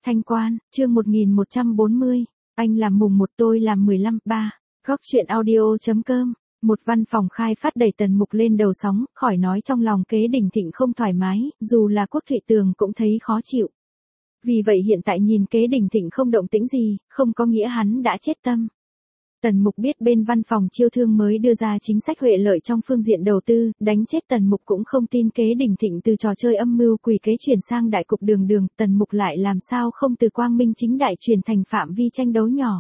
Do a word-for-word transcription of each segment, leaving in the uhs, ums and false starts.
Thanh Quan, chương một nghìn một trăm bốn mươi, anh làm mùng một tôi làm mười lăm, ba. Góc chuyện audio chấm com. Một văn phòng khai phát đẩy Tần Mục lên đầu sóng, khỏi nói trong lòng Kế Đình Thịnh không thoải mái, dù là Quốc Thụy Tường cũng thấy khó chịu. Vì vậy hiện tại nhìn Kế Đình Thịnh không động tĩnh gì, không có nghĩa hắn đã chết tâm. Tần Mục biết bên văn phòng chiêu thương mới đưa ra chính sách huệ lợi trong phương diện đầu tư, đánh chết Tần Mục cũng không tin Kế Đình Thịnh từ trò chơi âm mưu quỷ kế chuyển sang đại cục đường đường, Tần Mục lại làm sao không từ quang minh chính đại chuyển thành phạm vi tranh đấu nhỏ.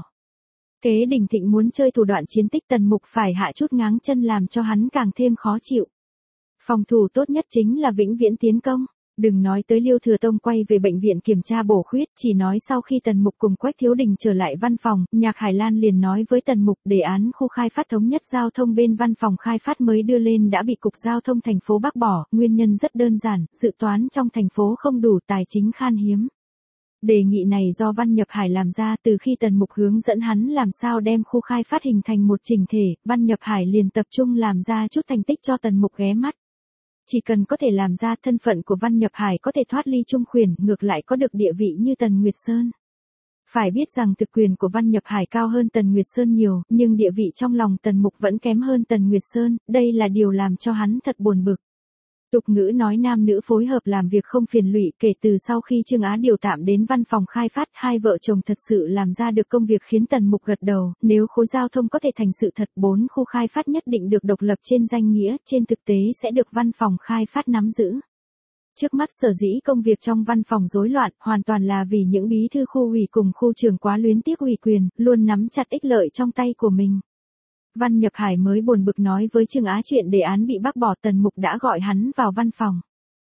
Kế Đình Thịnh muốn chơi thủ đoạn chiến tích, Tần Mục phải hạ chút ngáng chân làm cho hắn càng thêm khó chịu. Phòng thủ tốt nhất chính là vĩnh viễn tiến công. Đừng nói tới Liêu Thừa Tông quay về bệnh viện kiểm tra bổ khuyết, chỉ nói sau khi Tần Mục cùng Quách Thiếu Đình trở lại văn phòng, Nhạc Hải Lan liền nói với Tần Mục đề án khu khai phát thống nhất giao thông bên văn phòng khai phát mới đưa lên đã bị Cục Giao thông thành phố bác bỏ, nguyên nhân rất đơn giản, dự toán trong thành phố không đủ, tài chính khan hiếm. Đề nghị này do Văn Nhập Hải làm ra, từ khi Tần Mục hướng dẫn hắn làm sao đem khu khai phát hình thành một chỉnh thể, Văn Nhập Hải liền tập trung làm ra chút thành tích cho Tần Mục ghé mắt. Chỉ cần có thể làm ra, thân phận của Văn Nhập Hải có thể thoát ly trung khuyển, ngược lại có được địa vị như Tần Nguyệt Sơn. Phải biết rằng thực quyền của Văn Nhập Hải cao hơn Tần Nguyệt Sơn nhiều, nhưng địa vị trong lòng Tần Mục vẫn kém hơn Tần Nguyệt Sơn, đây là điều làm cho hắn thật buồn bực. Tục ngữ nói nam nữ phối hợp làm việc không phiền lụy, kể từ sau khi Trương Á điều tạm đến văn phòng khai phát, hai vợ chồng thật sự làm ra được công việc khiến Tần Mục gật đầu, nếu khối giao thông có thể thành sự thật, bốn khu khai phát nhất định được độc lập trên danh nghĩa, trên thực tế sẽ được văn phòng khai phát nắm giữ. Trước mắt sở dĩ công việc trong văn phòng rối loạn, hoàn toàn là vì những bí thư khu ủy cùng khu trưởng quá luyến tiếc ủy quyền, luôn nắm chặt ích lợi trong tay của mình. Văn Nhập Hải mới buồn bực nói với Trương Á chuyện đề án bị bác bỏ, Tần Mục đã gọi hắn vào văn phòng.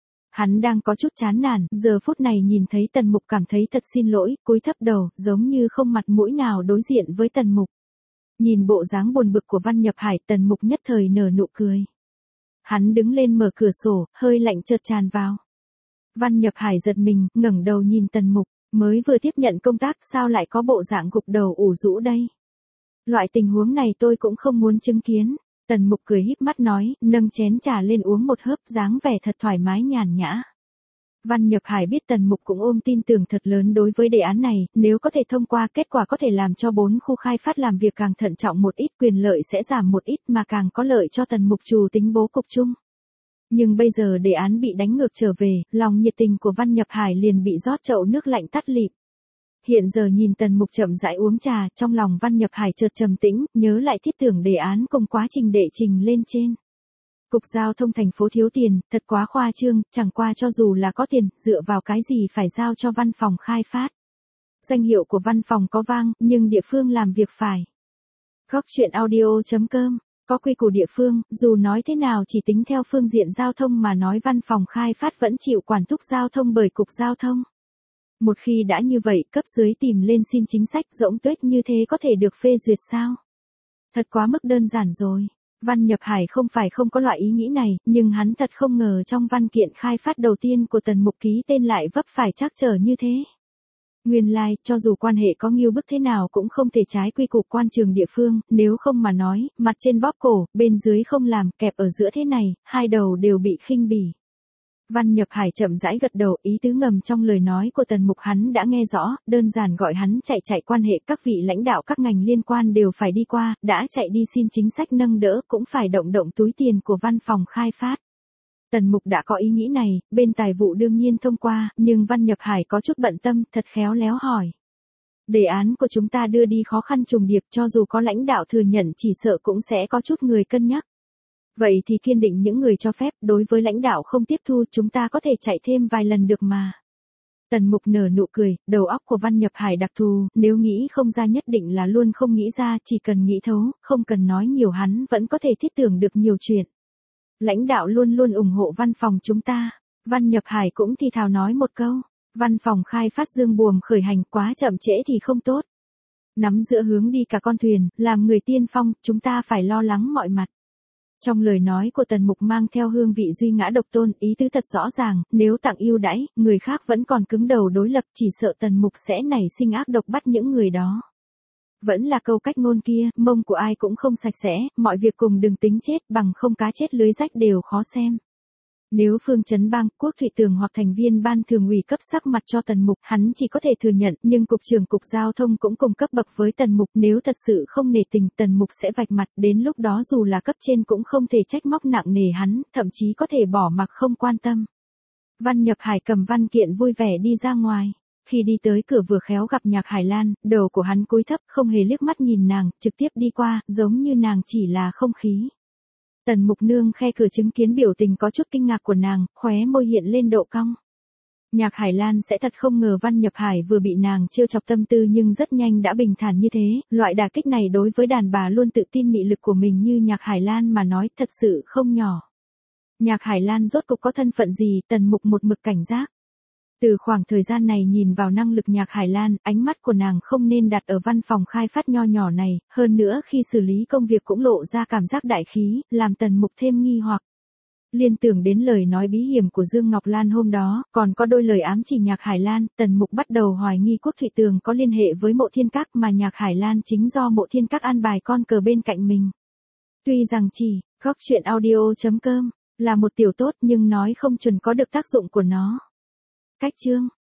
Hắn đang có chút chán nản, giờ phút này nhìn thấy Tần Mục cảm thấy thật xin lỗi, cúi thấp đầu, giống như không mặt mũi nào đối diện với Tần Mục. Nhìn bộ dáng buồn bực của Văn Nhập Hải, Tần Mục nhất thời nở nụ cười. Hắn đứng lên mở cửa sổ, hơi lạnh chợt tràn vào. Văn Nhập Hải giật mình, ngẩng đầu nhìn Tần Mục, mới vừa tiếp nhận công tác sao lại có bộ dạng gục đầu ủ rũ đây? Loại tình huống này tôi cũng không muốn chứng kiến. Tần Mục cười híp mắt nói, nâng chén trà lên uống một hớp, dáng vẻ thật thoải mái nhàn nhã. Văn Nhập Hải biết Tần Mục cũng ôm tin tưởng thật lớn đối với đề án này, nếu có thể thông qua, kết quả có thể làm cho bốn khu khai phát làm việc càng thận trọng một ít, quyền lợi sẽ giảm một ít mà càng có lợi cho Tần Mục chủ tính bố cục chung. Nhưng bây giờ đề án bị đánh ngược trở về, lòng nhiệt tình của Văn Nhập Hải liền bị rót chậu nước lạnh tắt lịm. Hiện giờ nhìn Tần Mục chậm rãi uống trà, trong lòng Văn Nhập Hải chợt trầm tĩnh, nhớ lại thiết tưởng đề án cùng quá trình đệ trình lên trên. Cục Giao thông thành phố thiếu tiền, thật quá khoa trương, chẳng qua cho dù là có tiền, dựa vào cái gì phải giao cho văn phòng khai phát. Danh hiệu của văn phòng có vang, nhưng địa phương làm việc phải. Góc chuyện audio chấm com, có quy củ địa phương, dù nói thế nào chỉ tính theo phương diện giao thông mà nói, văn phòng khai phát vẫn chịu quản thúc giao thông bởi Cục Giao thông. Một khi đã như vậy, cấp dưới tìm lên xin chính sách rỗng tuếch như thế có thể được phê duyệt sao? Thật quá mức đơn giản rồi. Văn Nhập Hải không phải không có loại ý nghĩ này, nhưng hắn thật không ngờ trong văn kiện khai phát đầu tiên của Tần Mục ký tên lại vấp phải trắc trở như thế. Nguyên lai, like, cho dù quan hệ có nghiêu bức thế nào cũng không thể trái quy củ quan trường địa phương, nếu không mà nói, mặt trên bóp cổ, bên dưới không làm, kẹp ở giữa thế này, hai đầu đều bị khinh bỉ. Văn Nhập Hải chậm rãi gật đầu, ý tứ ngầm trong lời nói của Tần Mục hắn đã nghe rõ, đơn giản gọi hắn chạy chạy quan hệ, các vị lãnh đạo các ngành liên quan đều phải đi qua, đã chạy đi xin chính sách nâng đỡ cũng phải động động túi tiền của văn phòng khai phát. Tần Mục đã có ý nghĩ này, bên tài vụ đương nhiên thông qua, nhưng Văn Nhập Hải có chút bận tâm, thật khéo léo hỏi. Đề án của chúng ta đưa đi khó khăn trùng điệp, cho dù có lãnh đạo thừa nhận chỉ sợ cũng sẽ có chút người cân nhắc. Vậy thì kiên định những người cho phép, đối với lãnh đạo không tiếp thu chúng ta có thể chạy thêm vài lần được mà. Tần Mục nở nụ cười, đầu óc của Văn Nhập Hải đặc thù, nếu nghĩ không ra nhất định là luôn không nghĩ ra, chỉ cần nghĩ thấu, không cần nói nhiều hắn vẫn có thể thiết tưởng được nhiều chuyện. Lãnh đạo luôn luôn ủng hộ văn phòng chúng ta. Văn Nhập Hải cũng thì thào nói một câu, văn phòng khai phát dương buồm khởi hành quá chậm trễ thì không tốt. Nắm giữa hướng đi cả con thuyền, làm người tiên phong, chúng ta phải lo lắng mọi mặt. Trong lời nói của Tần Mục mang theo hương vị duy ngã độc tôn, ý tứ thật rõ ràng, nếu tặng ưu đãi, người khác vẫn còn cứng đầu đối lập, chỉ sợ Tần Mục sẽ nảy sinh ác độc bắt những người đó. Vẫn là câu cách ngôn kia, mông của ai cũng không sạch sẽ, mọi việc cùng đừng tính chết, bằng không cá chết lưới rách đều khó xem. Nếu Phương Chấn Bang, Quốc Thụy Tường hoặc thành viên ban thường ủy cấp sắc mặt cho Tần Mục, hắn chỉ có thể thừa nhận, nhưng cục trưởng cục giao thông cũng cùng cấp bậc với Tần Mục, nếu thật sự không nể tình, Tần Mục sẽ vạch mặt, đến lúc đó dù là cấp trên cũng không thể trách móc nặng nề hắn, thậm chí có thể bỏ mặc không quan tâm. Văn Nhập Hải cầm văn kiện vui vẻ đi ra ngoài. Khi đi tới cửa vừa khéo gặp Nhạc Hải Lan, đầu của hắn cúi thấp, không hề liếc mắt nhìn nàng, trực tiếp đi qua, giống như nàng chỉ là không khí. Tần Mục nương khe cửa chứng kiến biểu tình có chút kinh ngạc của nàng, khóe môi hiện lên độ cong. Nhạc Hải Lan sẽ thật không ngờ Văn Nhập Hải vừa bị nàng trêu chọc tâm tư nhưng rất nhanh đã bình thản như thế, loại đả kích này đối với đàn bà luôn tự tin mị lực của mình như Nhạc Hải Lan mà nói thật sự không nhỏ. Nhạc Hải Lan rốt cục có thân phận gì, Tần Mục một mực cảnh giác. Từ khoảng thời gian này nhìn vào năng lực Nhạc Hải Lan, ánh mắt của nàng không nên đặt ở văn phòng khai phát nho nhỏ này, hơn nữa khi xử lý công việc cũng lộ ra cảm giác đại khí, làm Tần Mục thêm nghi hoặc. Liên tưởng đến lời nói bí hiểm của Dương Ngọc Lan hôm đó, còn có đôi lời ám chỉ Nhạc Hải Lan, Tần Mục bắt đầu hoài nghi Quốc Thụy Tường có liên hệ với Mộ Thiên Các mà Nhạc Hải Lan chính do Mộ Thiên Các an bài con cờ bên cạnh mình. Tuy rằng chỉ, góc truyện audio chấm com là một tiểu tốt nhưng nói không chừng có được tác dụng của nó. Cách chương